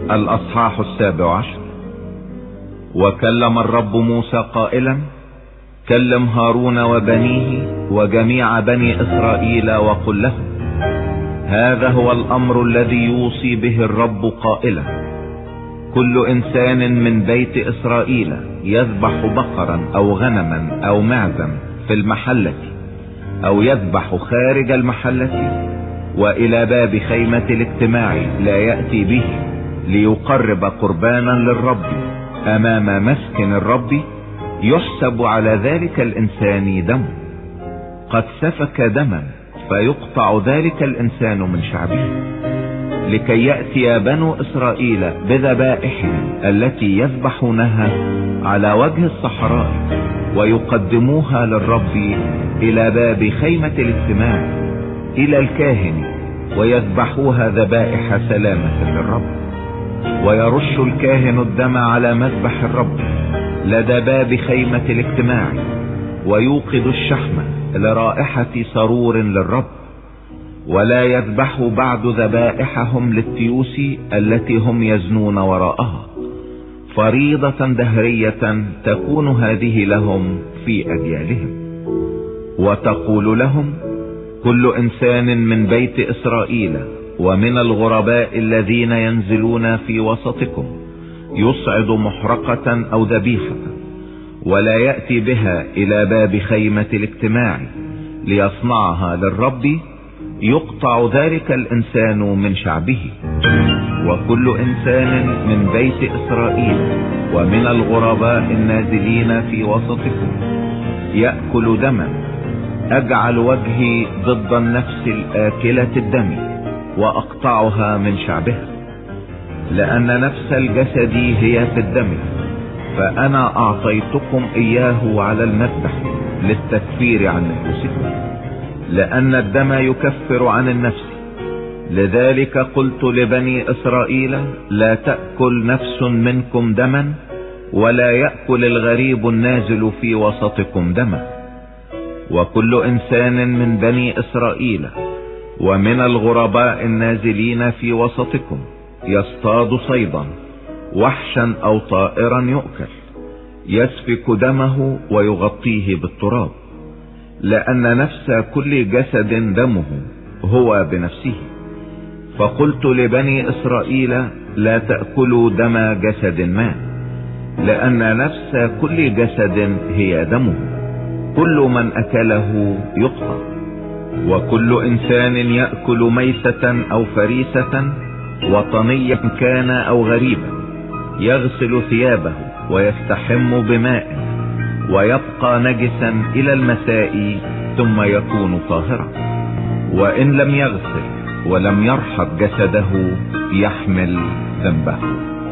الأصحاح 17. وكلم الرب موسى قائلا: كلم هارون وبنيه وجميع بني إسرائيل وقل لهم: هذا هو الأمر الذي يوصي به الرب قائلا: كل إنسان من بيت إسرائيل يذبح بقرا أو غنما أو معزا في المحلة أو يذبح خارج المحلة وإلى باب خيمة الاجتماع لا يأتي به ليقرب قربانا للرب أمام مسكن الرب، يحسب على ذلك الإنسان دم. قد سفك دما فيقطع ذلك الإنسان من شعبه، لكي يأتي بنو إسرائيل بذبائحهم التي يذبحونها على وجه الصحراء ويقدموها للرب إلى باب خيمة الاجتماع إلى الكاهن، ويذبحوها ذبائح سلامة للرب. ويرش الكاهن الدم على مذبح الرب لدى باب خيمة الاجتماع، ويوقد الشحم لرائحة سرور للرب. ولا يذبح بعد ذبائحهم للتيوس التي هم يزنون وراءها، فريضة دهرية تكون هذه لهم في أجيالهم. وتقول لهم: كل إنسان من بيت إسرائيل ومن الغرباء الذين ينزلون في وسطكم يصعد محرقة أو ذبيحة ولا يأتي بها إلى باب خيمة الاجتماع ليصنعها للرب، يقطع ذلك الإنسان من شعبه. وكل إنسان من بيت إسرائيل ومن الغرباء النازلين في وسطكم يأكل دما، أجعل وجهي ضد النفس الآكلة الدم وأقطعها من شعبها، لأن نفس الجسد هي في الدم، فأنا أعطيتكم إياه على المذبح للتكفير عن نفوسكم، لأن الدم يكفر عن النفس. لذلك قلت لبني إسرائيل: لا تأكل نفس منكم دما، ولا يأكل الغريب النازل في وسطكم دما. وكل إنسان من بني إسرائيل ومن الغرباء النازلين في وسطكم يصطاد صيدا وحشا أو طائرا يؤكل، يسفك دمه ويغطيه بالتراب، لأن نفس كل جسد دمه هو بنفسه. فقلت لبني إسرائيل: لا تأكلوا دم جسد ما، لأن نفس كل جسد هي دمه، كل من أكله يقطع. وكل إنسان يأكل ميتة أو فريسة وطنيا كان أو غريبا يغسل ثيابه ويستحم بماء ويبقى نجسا إلى المساء، ثم يكون طاهرا. وإن لم يغسل ولم يرحب جسده يحمل ذنبه.